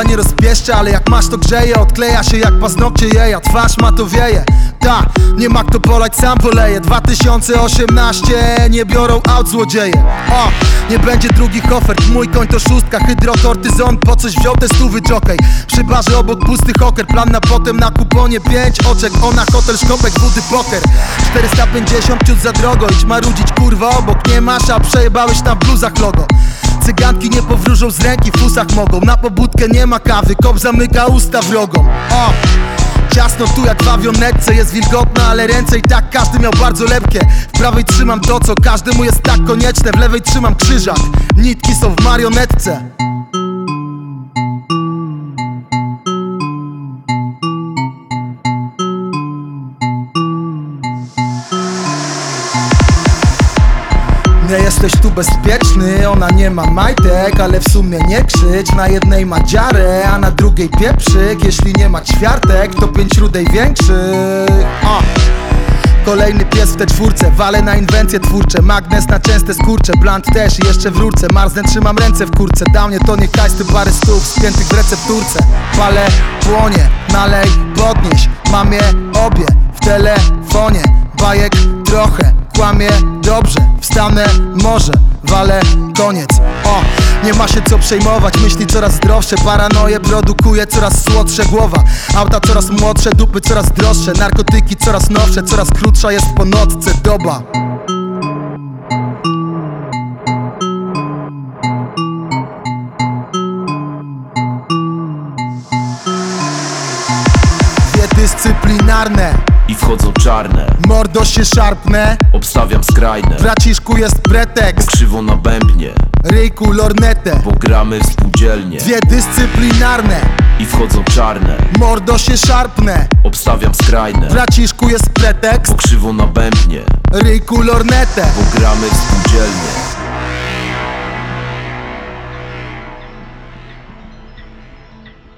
Woda nie rozpieszcza, ale jak masz to grzeje. Odkleja się jak paznokcie jej, a twarz ma to wieje. Ta, nie ma kto polać, sam poleje. 2018, nie biorą aut złodzieje. O, nie będzie drugich ofert, mój koń to szóstka. Hydrokortyzon, po coś wziął te stówy jockey. Przy barze obok pusty hoker, plan na potem, na kuponie 5 oczek. Ona hotel, szkopek, budy, poker. 450 ciut za drogo, idź marudzić kurwa obok. Nie masz, a przejebałeś tam w bluzach logo. Cyganki nie powróżą z ręki, w fusach mogą. Na pobudkę nie ma kawy, kop zamyka usta wrogom. O, ciasno tu jak w awionetce, jest wilgotna, ale ręce i tak każdy miał bardzo lepkie. W prawej trzymam to, co każdemu jest tak konieczne. W lewej trzymam krzyżak, nitki są w marionetce. Nie jesteś tu bezpieczny, ona nie ma majtek, ale w sumie nie krzycz. Na jednej ma dziarę, a na drugiej pieprzyk. Jeśli nie ma ćwiartek, to 5 rudej większych. Kolejny pies w te czwórce, walę na inwencje twórcze. Magnes na częste skurcze, blunt też i jeszcze w rurce. Marznę, trzymam ręce w kurce, dał mnie to nie hajsty, parę stów spiętych w recepturce. Palę, płonie, nalej, podnieś, mam je obie w telefonie. Bajek trochę, kłamie dobrze, wstanę może, walę koniec. O, nie ma się co przejmować, myśli coraz zdrowsze. Paranoje produkuje coraz słodsze głowa. Auta coraz młodsze, dupy coraz droższe. Narkotyki coraz nowsze, coraz krótsza jest po nocce doba. Dwie dyscyplinarne i wchodzą czarne. Mordo się szarpnę, Obstawiam skrajne. braciszku jest pretekst. Krzywo na bębnie, Ryjku lornetę. bo gramy w spółdzielnie. Dwie dyscyplinarne, i wchodzą czarne. mordo się szarpnę, Obstawiam skrajne. braciszku jest pretekst. bo krzywo na bębnie, Ryjku lornetę. bo gramy w spółdzielnie.